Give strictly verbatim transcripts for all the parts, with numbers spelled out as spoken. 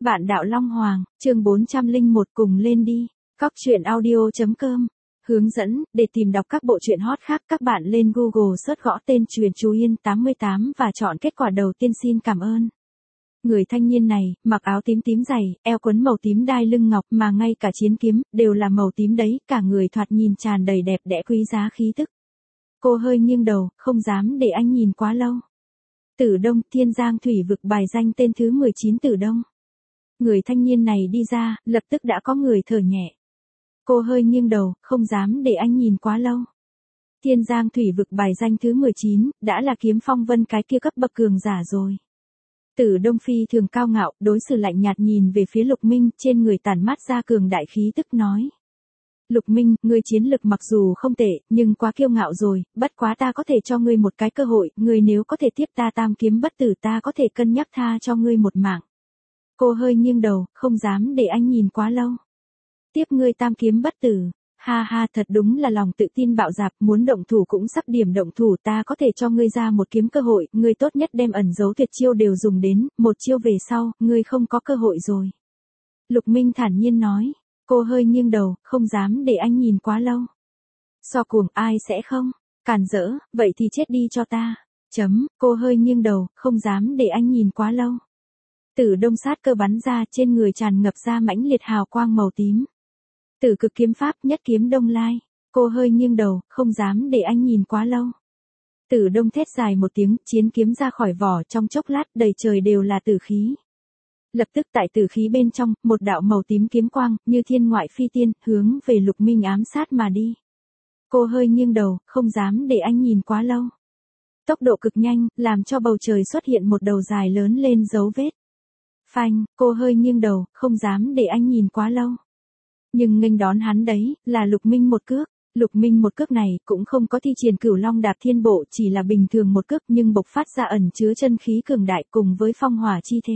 Vạn đạo Long Hoàng, chương bốn trăm lẻ một cùng lên đi. Cóc truyện audio chấm com. Hướng dẫn, để tìm đọc các bộ truyện hot khác các bạn lên Google search gõ tên Truyện Chú Yên tám mươi tám và chọn kết quả đầu tiên xin cảm ơn. Người thanh niên này, mặc áo tím tím dày, eo quấn màu tím đai lưng ngọc mà ngay cả chiến kiếm, đều là màu tím đấy, cả người thoạt nhìn tràn đầy đẹp đẽ quý giá khí tức. Cô hơi nghiêng đầu, không dám để anh nhìn quá lâu. Tử Đông, Thiên Giang Thủy Vực bài danh tên thứ mười chín Tử Đông. Người thanh niên này đi ra, lập tức đã có người thở nhẹ. Cô hơi nghiêng đầu, không dám để anh nhìn quá lâu. Thiên Giang Thủy Vực bài danh thứ mười chín, đã là Kiếm Phong Vân cái kia cấp bậc cường giả rồi. Tử Đông phi thường cao ngạo, đối xử lạnh nhạt nhìn về phía Lục Minh, trên người tản mát ra cường đại khí tức nói. Lục Minh, ngươi chiến lực mặc dù không tệ, nhưng quá kiêu ngạo rồi, bất quá ta có thể cho ngươi một cái cơ hội, ngươi nếu có thể tiếp ta tam kiếm bất tử ta có thể cân nhắc tha cho ngươi một mạng. Cô hơi nghiêng đầu, không dám để anh nhìn quá lâu. Tiếp ngươi tam kiếm bất tử, ha ha thật đúng là lòng tự tin bạo dạp, muốn động thủ cũng sắp điểm động thủ ta có thể cho ngươi ra một kiếm cơ hội, ngươi tốt nhất đem ẩn dấu tuyệt chiêu đều dùng đến, một chiêu về sau, ngươi không có cơ hội rồi. Lục Minh thản nhiên nói, cô hơi nghiêng đầu, không dám để anh nhìn quá lâu. So cuồng ai sẽ không, càn rỡ, vậy thì chết đi cho ta, chấm, cô hơi nghiêng đầu, không dám để anh nhìn quá lâu. Tử Đông sát cơ bắn ra trên người tràn ngập ra mãnh liệt hào quang màu tím. Tử Cực kiếm pháp nhất kiếm Đông Lai, cô hơi nghiêng đầu, không dám để anh nhìn quá lâu. Tử Đông thét dài một tiếng, chiến kiếm ra khỏi vỏ trong chốc lát đầy trời đều là tử khí. Lập tức tại tử khí bên trong, một đạo màu tím kiếm quang, như thiên ngoại phi tiên, hướng về Lục Minh ám sát mà đi. Cô hơi nghiêng đầu, không dám để anh nhìn quá lâu. Tốc độ cực nhanh, làm cho bầu trời xuất hiện một đầu dài lớn lên dấu vết. Phanh, cô hơi nghiêng đầu, không dám để anh nhìn quá lâu. Nhưng nghênh đón hắn đấy, là Lục Minh một cước. Lục Minh một cước này, cũng không có thi triển Cửu Long đạp thiên bộ, chỉ là bình thường một cước nhưng bộc phát ra ẩn chứa chân khí cường đại cùng với phong hỏa chi thế.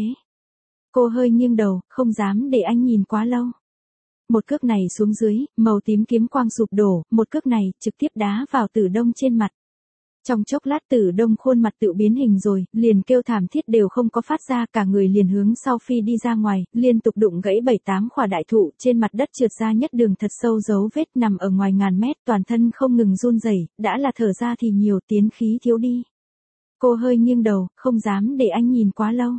Cô hơi nghiêng đầu, không dám để anh nhìn quá lâu. Một cước này xuống dưới, màu tím kiếm quang sụp đổ, một cước này, trực tiếp đá vào Tử Đông trên mặt. Trong chốc lát Tử Đông khuôn mặt tự biến hình rồi, liền kêu thảm thiết đều không có phát ra, cả người liền hướng sau phi đi ra ngoài, liên tục đụng gãy bảy tám khỏa đại thụ, trên mặt đất trượt ra nhất đường thật sâu dấu vết nằm ở ngoài ngàn mét, toàn thân không ngừng run rẩy, đã là thở ra thì nhiều tiến khí thiếu đi. Cô hơi nghiêng đầu, không dám để anh nhìn quá lâu.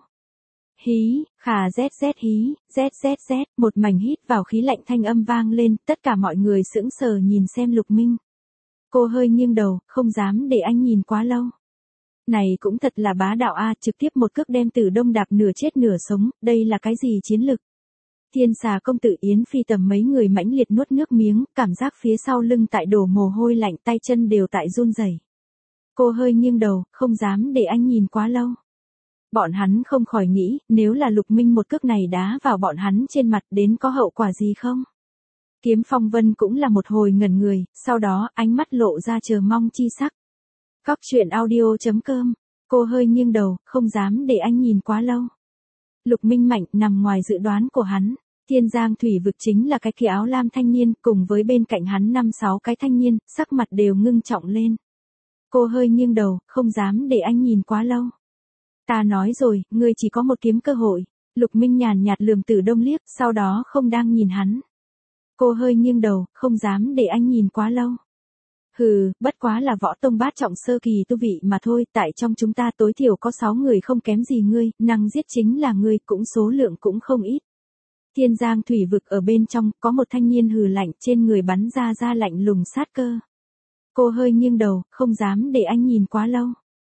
Hí, khà rét rét hí, rét rét rét, một mảnh hít vào khí lạnh thanh âm vang lên, tất cả mọi người sững sờ nhìn xem Lục Minh. Cô hơi nghiêng đầu, không dám để anh nhìn quá lâu. Này cũng thật là bá đạo a, trực tiếp một cước đem Tử Đông đạp nửa chết nửa sống, đây là cái gì chiến lực? Thiên Xà công tử Yến Phi tầm mấy người mãnh liệt nuốt nước miếng, cảm giác phía sau lưng tại đổ mồ hôi lạnh, tay chân đều tại run rẩy. Cô hơi nghiêng đầu, không dám để anh nhìn quá lâu. Bọn hắn không khỏi nghĩ, nếu là Lục Minh một cước này đá vào bọn hắn trên mặt đến có hậu quả gì không? Kiếm Phong Vân cũng là một hồi ngẩn người, sau đó ánh mắt lộ ra chờ mong chi sắc. Cóc truyện audio chấm com, cô hơi nghiêng đầu, không dám để anh nhìn quá lâu. Lục Minh mạnh nằm ngoài dự đoán của hắn, Thiên Giang Thủy Vực chính là cái kia áo lam thanh niên, cùng với bên cạnh hắn năm sáu cái thanh niên, sắc mặt đều ngưng trọng lên. Cô hơi nghiêng đầu, không dám để anh nhìn quá lâu. Ta nói rồi, ngươi chỉ có một kiếm cơ hội. Lục Minh nhàn nhạt lườm Tử Đông liếc, sau đó không đang nhìn hắn. Cô hơi nghiêng đầu, không dám để anh nhìn quá lâu. Hừ, bất quá là võ tông bát trọng sơ kỳ tu vị mà thôi, tại trong chúng ta tối thiểu có sáu người không kém gì ngươi, năng giết chính là ngươi, cũng số lượng cũng không ít. Thiên Giang Thủy Vực ở bên trong, có một thanh niên hừ lạnh, trên người bắn ra ra lạnh lùng sát cơ. Cô hơi nghiêng đầu, không dám để anh nhìn quá lâu.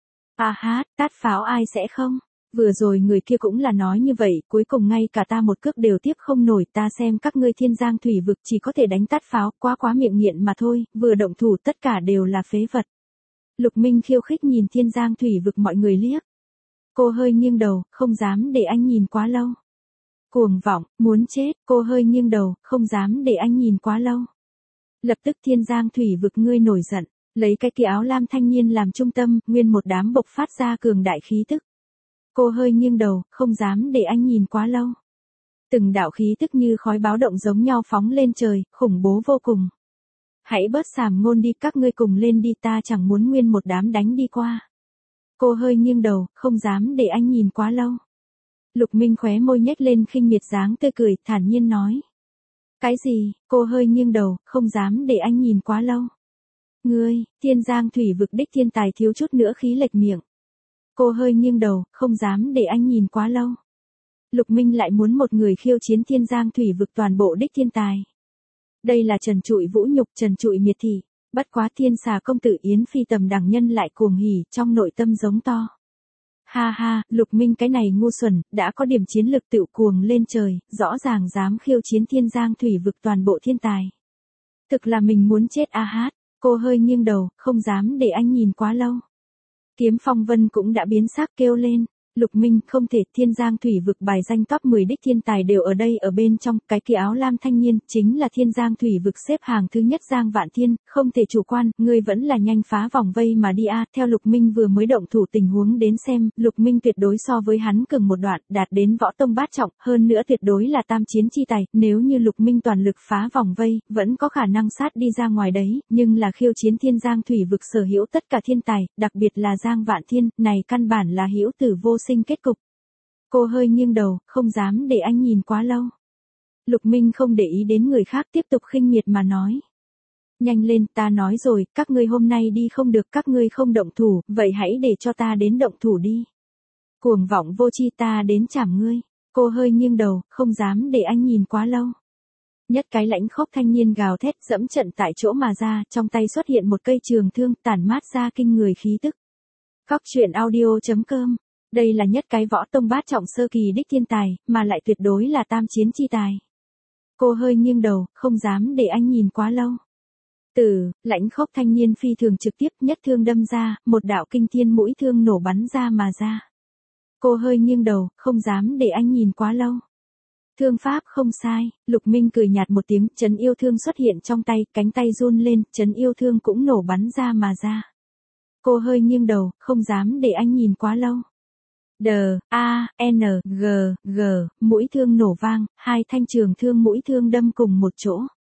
À hát, tát pháo ai sẽ không? Vừa rồi người kia cũng là nói như vậy, cuối cùng ngay cả ta một cước đều tiếp không nổi, ta xem các ngươi Thiên Giang Thủy Vực chỉ có thể đánh tát pháo, quá quá miệng nghiện mà thôi, vừa động thủ tất cả đều là phế vật. Lục Minh khiêu khích nhìn Thiên Giang Thủy Vực mọi người liếc. Cô hơi nghiêng đầu, không dám để anh nhìn quá lâu. Cuồng vọng, muốn chết, cô hơi nghiêng đầu, không dám để anh nhìn quá lâu. Lập tức Thiên Giang Thủy Vực ngươi nổi giận, lấy cái kia áo lam thanh niên làm trung tâm, nguyên một đám bộc phát ra cường đại khí tức. Cô hơi nghiêng đầu, không dám để anh nhìn quá lâu. Từng đạo khí tức như khói báo động giống nhau phóng lên trời, khủng bố vô cùng. Hãy bớt sàm ngôn đi, các ngươi cùng lên đi, ta chẳng muốn nguyên một đám đánh đi qua. Cô hơi nghiêng đầu, không dám để anh nhìn quá lâu. Lục Minh khóe môi nhếch lên khinh miệt dáng tươi cười, thản nhiên nói. Cái gì? Cô hơi nghiêng đầu, không dám để anh nhìn quá lâu. Ngươi, Thiên Giang thủy vực đích thiên tài thiếu chút nữa khí lệch miệng. Cô hơi nghiêng đầu, không dám để anh nhìn quá lâu. Lục Minh lại muốn một người khiêu chiến Thiên Giang thủy vực toàn bộ đích thiên tài. Đây là trần trụi vũ nhục, trần trụi miệt thị. Bất quá Thiên Xà công tử Yến Phi tầm đẳng nhân lại cuồng hỉ, trong nội tâm giống to. Ha ha, Lục Minh cái này ngu xuẩn, đã có điểm chiến lực tự cuồng lên trời, rõ ràng dám khiêu chiến Thiên Giang thủy vực toàn bộ thiên tài. Thực là mình muốn chết a hát, cô hơi nghiêng đầu, không dám để anh nhìn quá lâu. Kiếm Phong Vân cũng đã biến sắc kêu lên. Lục Minh, không thể, Thiên Giang thủy vực bài danh top mười đích thiên tài đều ở đây ở bên trong, cái kia áo lam thanh niên, chính là Thiên Giang thủy vực xếp hàng thứ nhất Giang Vạn Thiên, không thể chủ quan, ngươi vẫn là nhanh phá vòng vây mà đi a. Theo Lục Minh vừa mới động thủ tình huống đến xem, Lục Minh tuyệt đối so với hắn cường một đoạn, đạt đến võ tông bát trọng, hơn nữa tuyệt đối là tam chiến chi tài, nếu như Lục Minh toàn lực phá vòng vây, vẫn có khả năng sát đi ra ngoài đấy, nhưng là khiêu chiến Thiên Giang thủy vực sở hữu tất cả thiên tài, đặc biệt là Giang Vạn Thiên, này căn bản là hữu tử vô sinh kết cục. Cô hơi nghiêng đầu, không dám để anh nhìn quá lâu. Lục Minh không để ý đến người khác, tiếp tục khinh miệt mà nói. Nhanh lên, ta nói rồi, các ngươi hôm nay đi không được, các ngươi không động thủ, vậy hãy để cho ta đến động thủ đi. Cuồng vọng vô chi, ta đến chảm ngươi. Cô hơi nghiêng đầu, không dám để anh nhìn quá lâu. Nhất cái lãnh khốc thanh niên gào thét dẫm trận tại chỗ mà ra, trong tay xuất hiện một cây trường thương tản mát ra kinh người khí tức. Cóc truyện audio chấm com. Đây là nhất cái võ tông bát trọng sơ kỳ đích thiên tài, mà lại tuyệt đối là tam chiến chi tài. Cô hơi nghiêng đầu, không dám để anh nhìn quá lâu. Từ, lãnh khốc thanh niên phi thường trực tiếp nhất thương đâm ra, một đạo kinh thiên mũi thương nổ bắn ra mà ra. Cô hơi nghiêng đầu, không dám để anh nhìn quá lâu. Thương pháp không sai, Lục Minh cười nhạt một tiếng, chấn yêu thương xuất hiện trong tay, cánh tay run lên, chấn yêu thương cũng nổ bắn ra mà ra. Cô hơi nghiêng đầu, không dám để anh nhìn quá lâu. D, A, N, G, G, mũi thương nổ vang, hai thanh trường thương mũi thương đâm cùng một chỗ.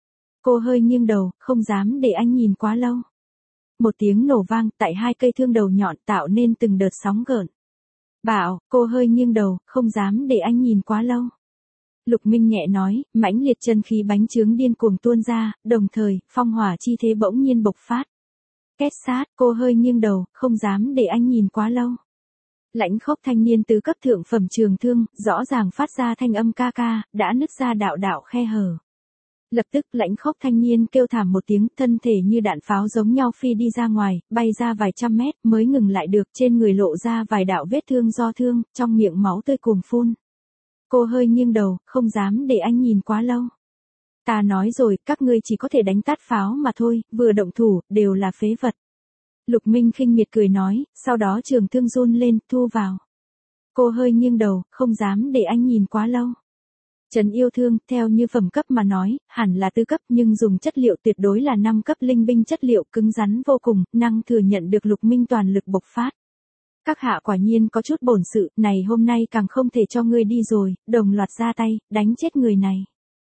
Cô hơi nghiêng đầu, không dám để anh nhìn quá lâu. Một tiếng nổ vang, tại hai cây thương đầu nhọn tạo nên từng đợt sóng gợn. Bảo, cô hơi nghiêng đầu, không dám để anh nhìn quá lâu. Lục Minh nhẹ nói, mãnh liệt chân khí bánh chướng điên cuồng tuôn ra, đồng thời, phong hỏa chi thế bỗng nhiên bộc phát. Két sát, cô hơi nghiêng đầu, không dám để anh nhìn quá lâu. Lãnh khốc thanh niên tứ cấp thượng phẩm trường thương, rõ ràng phát ra thanh âm ca ca, đã nứt ra đạo đạo khe hở. Lập tức lãnh khốc thanh niên kêu thảm một tiếng, thân thể như đạn pháo giống nhau phi đi ra ngoài, bay ra vài trăm mét, mới ngừng lại được, trên người lộ ra vài đạo vết thương do thương, trong miệng máu tươi cuồng phun. Cô hơi nghiêng đầu, không dám để anh nhìn quá lâu. Ta nói rồi, các ngươi chỉ có thể đánh tát pháo mà thôi, vừa động thủ, đều là phế vật. Lục Minh khinh miệt cười nói, sau đó trường thương run lên, thu vào. Cô hơi nghiêng đầu, không dám để anh nhìn quá lâu. Trấn yêu thương, theo như phẩm cấp mà nói, hẳn là tứ cấp nhưng dùng chất liệu tuyệt đối là năm cấp linh binh chất liệu cứng rắn vô cùng, năng thừa nhận được Lục Minh toàn lực bộc phát. Các hạ quả nhiên có chút bổn sự, này hôm nay càng không thể cho ngươi đi rồi, đồng loạt ra tay, đánh chết người này.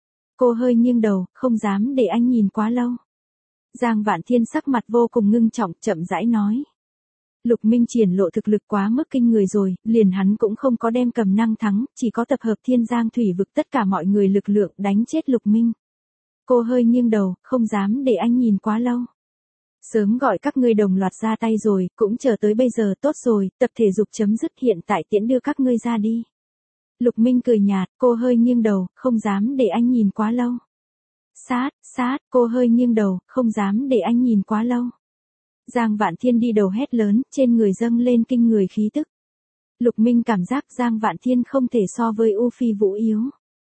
Cô hơi nghiêng đầu, không dám để anh nhìn quá lâu. Giang Vạn Thiên sắc mặt vô cùng ngưng trọng, chậm rãi nói. Lục Minh triển lộ thực lực quá mức kinh người rồi, liền hắn cũng không có đem cầm năng thắng, chỉ có tập hợp Thiên Giang thủy vực tất cả mọi người lực lượng đánh chết Lục Minh. Cô hơi nghiêng đầu, không dám để anh nhìn quá lâu. Sớm gọi các ngươi đồng loạt ra tay rồi, cũng chờ tới bây giờ, tốt rồi, tập thể dục chấm dứt, hiện tại tiễn đưa các ngươi ra đi. Lục Minh cười nhạt, cô hơi nghiêng đầu, không dám để anh nhìn quá lâu. Sát, sát, cô hơi nghiêng đầu, không dám để anh nhìn quá lâu. Giang Vạn Thiên đi đầu hét lớn, trên người dâng lên kinh người khí tức. Lục Minh cảm giác Giang Vạn Thiên không thể so với U Phi Vũ yếu.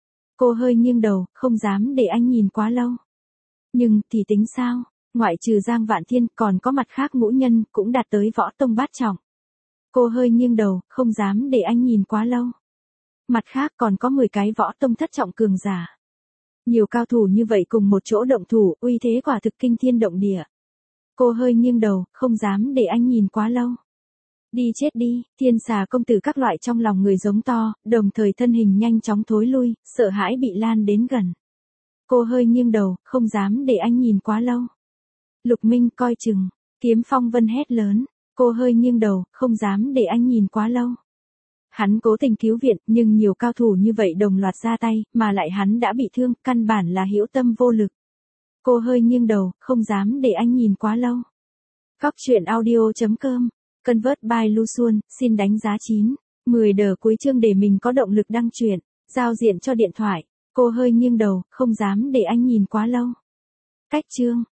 Cô hơi nghiêng đầu, không dám để anh nhìn quá lâu. Nhưng, thì tính sao? Ngoại trừ Giang Vạn Thiên, còn có mặt khác ngũ nhân, cũng đạt tới võ tông bát trọng. Cô hơi nghiêng đầu, không dám để anh nhìn quá lâu. Mặt khác còn có mười cái võ tông thất trọng cường giả. Nhiều cao thủ như vậy cùng một chỗ động thủ, uy thế quả thực kinh thiên động địa. Cô hơi nghiêng đầu, không dám để anh nhìn quá lâu. Đi chết đi, Thiên Xà công tử các loại trong lòng người giống to, đồng thời thân hình nhanh chóng thối lui, sợ hãi bị lan đến gần. Cô hơi nghiêng đầu, không dám để anh nhìn quá lâu. Lục Minh coi chừng, Kiếm Phong Vân hét lớn, cô hơi nghiêng đầu, không dám để anh nhìn quá lâu. Hắn cố tình cứu viện, nhưng nhiều cao thủ như vậy đồng loạt ra tay, mà lại hắn đã bị thương, căn bản là hữu tâm vô lực. Cô hơi nghiêng đầu, không dám để anh nhìn quá lâu. Góc truyện audio chấm com. Convert by Lu Xuân, xin đánh giá chín. mười đờ cuối chương để mình có động lực đăng truyện. Giao diện cho điện thoại. Cô hơi nghiêng đầu, không dám để anh nhìn quá lâu. Cách chương.